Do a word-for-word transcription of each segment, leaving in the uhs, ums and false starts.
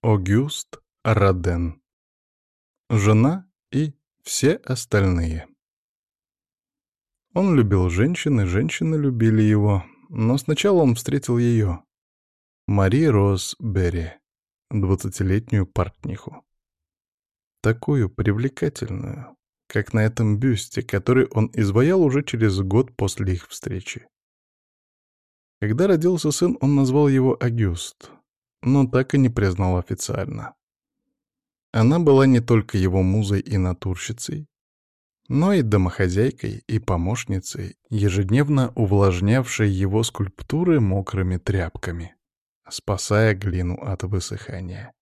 Огюст Роден. Жена и все остальные. Он любил женщин, и женщины любили его, но сначала он встретил ее, Мари Роз Берри, двадцатилетнюю портниху. Такую привлекательную, как на этом бюсте, который он изваял уже через год после их встречи. Когда родился сын, он назвал его Огюст, но так и не признал официально. Она была не только его музой и натурщицей, но и домохозяйкой и помощницей, ежедневно увлажнявшей его скульптуры мокрыми тряпками, спасая глину от высыхания.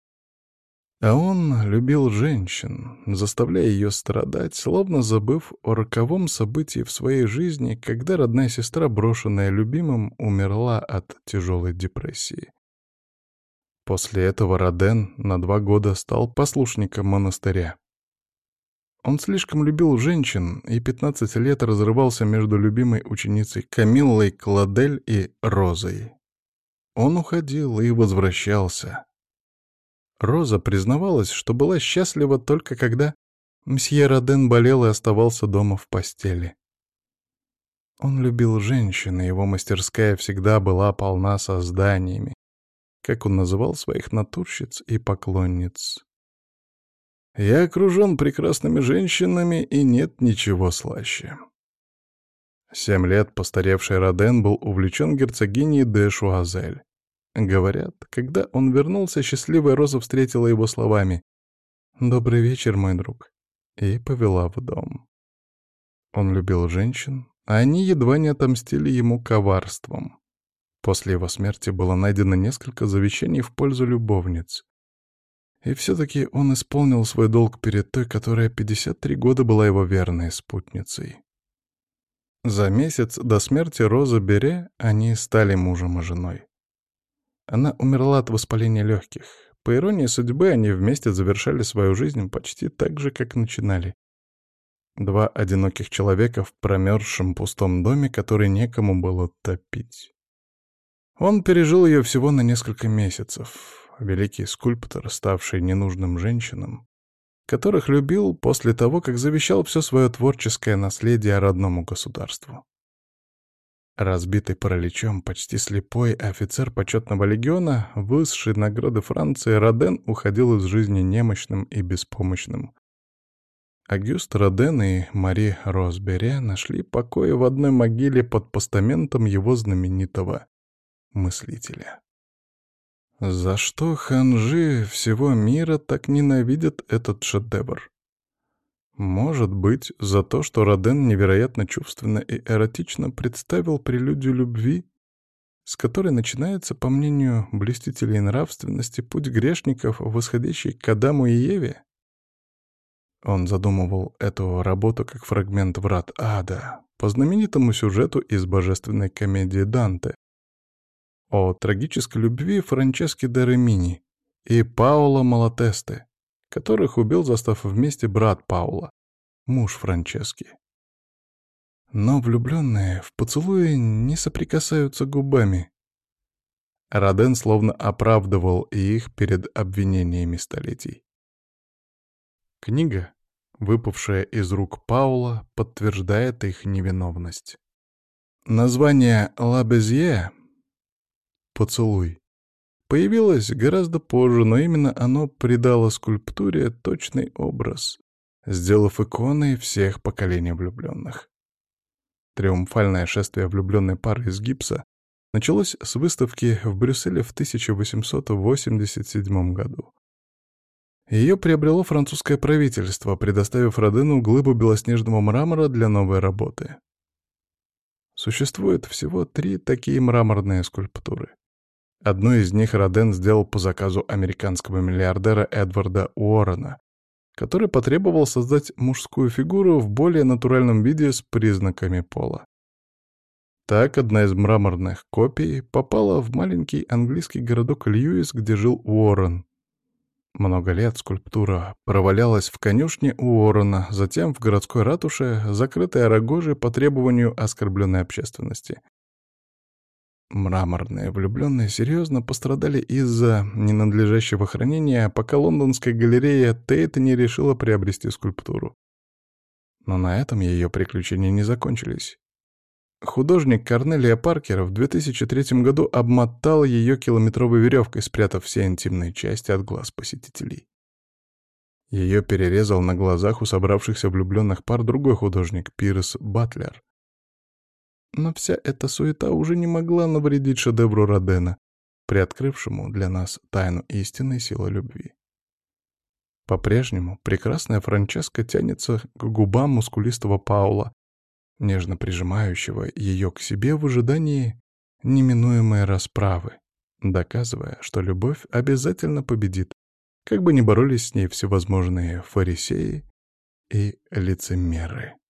А он любил женщин, заставляя ее страдать, словно забыв о роковом событии в своей жизни, когда родная сестра, брошенная любимым, умерла от тяжелой депрессии. После этого Роден на два года стал послушником монастыря. Он слишком любил женщин и пятнадцать лет разрывался между любимой ученицей Камиллой Кладель и Розой. Он уходил и возвращался. Роза признавалась, что была счастлива только когда мсье Роден болел и оставался дома в постели. Он любил женщин, и его мастерская всегда была полна созданиями, как он называл своих натурщиц и поклонниц. «Я окружен прекрасными женщинами, и нет ничего слаще». Семь лет постаревший Роден был увлечен герцогиней де Шуазель. Говорят, когда он вернулся, счастливая Роза встретила его словами «Добрый вечер, мой друг», и повела в дом. Он любил женщин, а они едва не отомстили ему коварством. После его смерти было найдено несколько завещаний в пользу любовниц. И все-таки он исполнил свой долг перед той, которая пятьдесят три года была его верной спутницей. За месяц до смерти Розы Берри они стали мужем и женой. Она умерла от воспаления легких. По иронии судьбы, они вместе завершали свою жизнь почти так же, как начинали. Два одиноких человека в промерзшем пустом доме, который некому было топить. Он пережил ее всего на несколько месяцев. Великий скульптор, ставший ненужным женщинам, которых любил после того, как завещал все свое творческое наследие родному государству. Разбитый параличом, почти слепой офицер почетного легиона, высшей награды Франции, Роден уходил из жизни немощным и беспомощным. Огюст Роден и Мари Роз Берри нашли покоя в одной могиле под постаментом его знаменитого мыслителя. За что ханжи всего мира так ненавидят этот шедевр? Может быть, за то, что Роден невероятно чувственно и эротично представил прелюдию любви, с которой начинается, по мнению блюстителей нравственности, путь грешников, восходящий к Адаму и Еве? Он задумывал эту работу как фрагмент «Врат ада» по знаменитому сюжету из божественной комедии Данте о трагической любви Франчески де Римини и Паоло Малатесте, которых убил, застав вместе, брат Паула, муж Франчески. Но влюбленные в поцелуе не соприкасаются губами. Роден словно оправдывал их перед обвинениями столетий. Книга, выпавшая из рук Паула, подтверждает их невиновность. Название «Ла Безье» — «Поцелуй» появилось гораздо позже, но именно оно придало скульптуре точный образ, сделав иконой всех поколений влюбленных. Триумфальное шествие влюбленной пары из гипса началось с выставки в Брюсселе в тысяча восемьсот восемьдесят седьмом году. Ее приобрело французское правительство, предоставив Родену глыбу белоснежного мрамора для новой работы. Существует всего три такие мраморные скульптуры. Одну из них Роден сделал по заказу американского миллиардера Эдварда Уоррена, который потребовал создать мужскую фигуру в более натуральном виде с признаками пола. Так одна из мраморных копий попала в маленький английский городок Льюис, где жил Уоррен. Много лет скульптура провалялась в конюшне Уоррена, затем в городской ратуше, закрытой рогожей по требованию оскорбленной общественности. Мраморные влюбленные серьезно пострадали из-за ненадлежащего хранения, пока лондонская галерея Тейт не решила приобрести скульптуру. Но на этом ее приключения не закончились. Художник Корнелия Паркер в две тысячи третьем году обмотал ее километровой веревкой, спрятав все интимные части от глаз посетителей. Ее перерезал на глазах у собравшихся влюбленных пар другой художник Пирс Батлер. Но вся эта суета уже не могла навредить шедевру Родена, приоткрывшему для нас тайну истинной силы любви. По-прежнему прекрасная Франческа тянется к губам мускулистого Паула, нежно прижимающего ее к себе в ожидании неминуемой расправы, доказывая, что любовь обязательно победит, как бы ни боролись с ней всевозможные фарисеи и лицемеры.